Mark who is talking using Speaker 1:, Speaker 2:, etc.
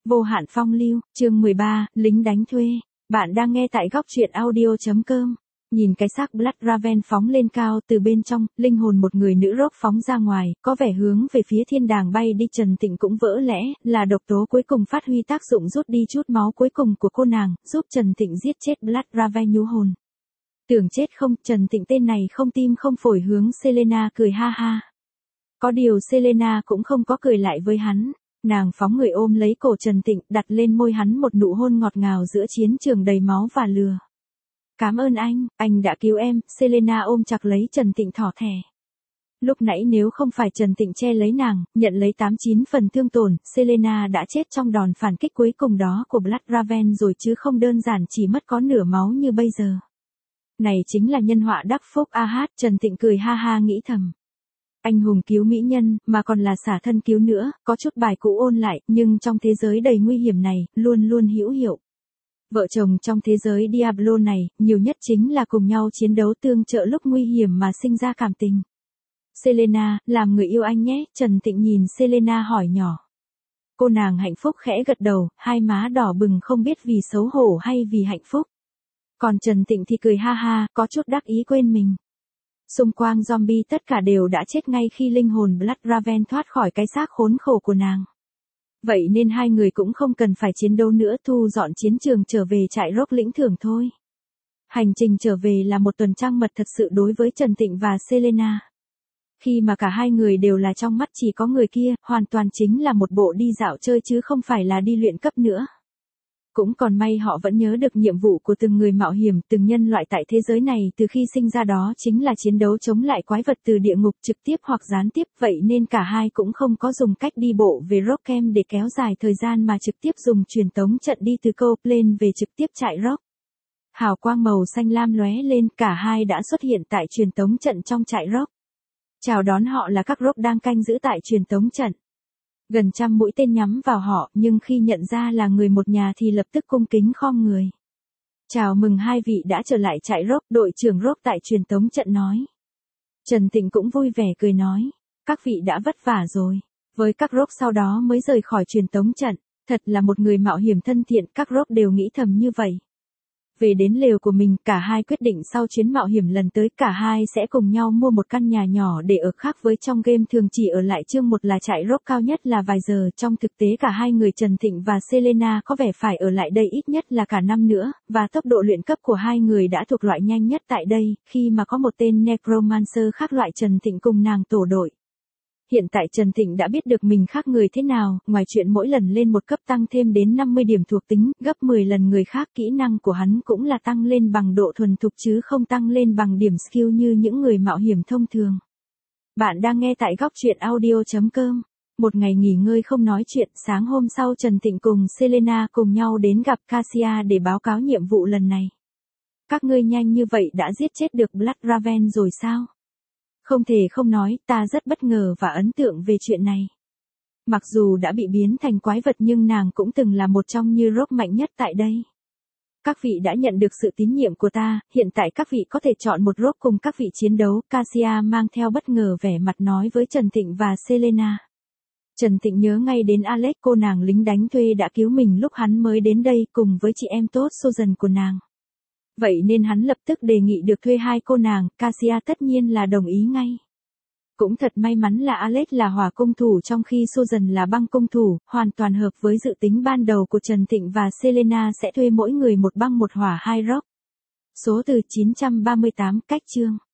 Speaker 1: Vô hạn phong lưu, chương 13, lính đánh thuê. Bạn đang nghe tại góc truyện audio.com. Nhìn cái xác Blood Raven phóng lên cao, từ bên trong, linh hồn một người nữ rock phóng ra ngoài, có vẻ hướng về phía thiên đàng bay đi. Trần Tịnh cũng vỡ lẽ, là độc tố cuối cùng phát huy tác dụng rút đi chút máu cuối cùng của cô nàng, giúp Trần Tịnh giết chết Blood Raven nhú hồn. Tưởng chết không, Trần Tịnh tên này không tim không phổi hướng Selena cười ha ha. Có điều Selena cũng không có cười lại với hắn. Nàng phóng người ôm lấy cổ Trần Tịnh, đặt lên môi hắn một nụ hôn ngọt ngào giữa chiến trường đầy máu và lừa. Cảm ơn anh đã cứu em. Selena ôm chặt lấy Trần Tịnh thỏ thẻ. Lúc nãy nếu không phải Trần Tịnh che lấy nàng, nhận lấy 89 phần thương tổn, Selena đã chết trong đòn phản kích cuối cùng đó của Blood Raven rồi, chứ không đơn giản chỉ mất có nửa máu như bây giờ. Này chính là nhân họa đắc phúc a hát. Trần Tịnh cười ha ha nghĩ thầm. Anh hùng cứu mỹ nhân, mà còn là xả thân cứu nữa, có chút bài cũ ôn lại, nhưng trong thế giới đầy nguy hiểm này, luôn luôn hữu hiệu. Vợ chồng trong thế giới Diablo này, nhiều nhất chính là cùng nhau chiến đấu tương trợ lúc nguy hiểm mà sinh ra cảm tình. Selena, làm người yêu anh nhé. Trần Tịnh nhìn Selena hỏi nhỏ. Cô nàng hạnh phúc khẽ gật đầu, hai má đỏ bừng không biết vì xấu hổ hay vì hạnh phúc. Còn Trần Tịnh thì cười ha ha, có chút đắc ý quên mình. Xung quanh zombie tất cả đều đã chết ngay khi linh hồn Blood Raven thoát khỏi cái xác khốn khổ của nàng. Vậy nên hai người cũng không cần phải chiến đấu nữa, thu dọn chiến trường trở về trại rock lĩnh thưởng thôi. Hành trình trở về là một tuần trăng mật thật sự đối với Trần Tịnh và Selena. Khi mà cả hai người đều là trong mắt chỉ có người kia, hoàn toàn chính là một bộ đi dạo chơi chứ không phải là đi luyện cấp nữa. Cũng còn may họ vẫn nhớ được nhiệm vụ của từng người mạo hiểm, từng nhân loại tại thế giới này từ khi sinh ra, đó chính là chiến đấu chống lại quái vật từ địa ngục trực tiếp hoặc gián tiếp, vậy nên cả hai cũng không có dùng cách đi bộ về rock camp để kéo dài thời gian mà trực tiếp dùng truyền tống trận đi từ Copeland về trực tiếp trại rock. Hào quang màu xanh lam lóe lên, cả hai đã xuất hiện tại truyền tống trận trong trại rock. Chào đón họ là các rock đang canh giữ tại truyền tống trận. Gần trăm mũi tên nhắm vào họ, nhưng khi nhận ra là người một nhà thì lập tức cung kính khom người. Chào mừng hai vị đã trở lại trại rock, đội trưởng rock tại truyền tống trận nói. Trần Tịnh cũng vui vẻ cười nói, các vị đã vất vả rồi. Với các rock sau đó mới rời khỏi truyền tống trận, thật là một người mạo hiểm thân thiện, các rock đều nghĩ thầm như vậy. Về đến lều của mình, cả hai quyết định sau chuyến mạo hiểm lần tới cả hai sẽ cùng nhau mua một căn nhà nhỏ để ở, khác với trong game thường chỉ ở lại chương 1 là trại rock cao nhất là vài giờ. Trong thực tế cả hai người Trần Tịnh và Selena có vẻ phải ở lại đây ít nhất là cả năm nữa, và tốc độ luyện cấp của hai người đã thuộc loại nhanh nhất tại đây, khi mà có một tên Necromancer khác loại Trần Tịnh cùng nàng tổ đội. Hiện tại Trần Tịnh đã biết được mình khác người thế nào, ngoài chuyện mỗi lần lên một cấp tăng thêm đến 50 điểm thuộc tính, gấp 10 lần người khác, kỹ năng của hắn cũng là tăng lên bằng độ thuần thục chứ không tăng lên bằng điểm skill như những người mạo hiểm thông thường. Bạn đang nghe tại góc truyện audio.com. Một ngày nghỉ ngơi không nói chuyện, sáng hôm sau Trần Tịnh cùng Selena cùng nhau đến gặp Cassia để báo cáo nhiệm vụ lần này. Các ngươi nhanh như vậy đã giết chết được Blood Raven rồi sao? Không thể không nói, ta rất bất ngờ và ấn tượng về chuyện này. Mặc dù đã bị biến thành quái vật nhưng nàng cũng từng là một trong như rock mạnh nhất tại đây. Các vị đã nhận được sự tín nhiệm của ta, hiện tại các vị có thể chọn một rock cùng các vị chiến đấu. Cassia mang theo bất ngờ vẻ mặt nói với Trần Tịnh và Selena. Trần Tịnh nhớ ngay đến Alex, cô nàng lính đánh thuê đã cứu mình lúc hắn mới đến đây cùng với chị em tốt Susan của nàng. Vậy nên hắn lập tức đề nghị được thuê hai cô nàng, Cassia tất nhiên là đồng ý ngay. Cũng thật may mắn là Alex là hỏa cung thủ trong khi Susan là băng cung thủ, hoàn toàn hợp với dự tính ban đầu của Trần Tịnh và Selena sẽ thuê mỗi người một băng một hỏa hai rock. Số từ 938 cách chương.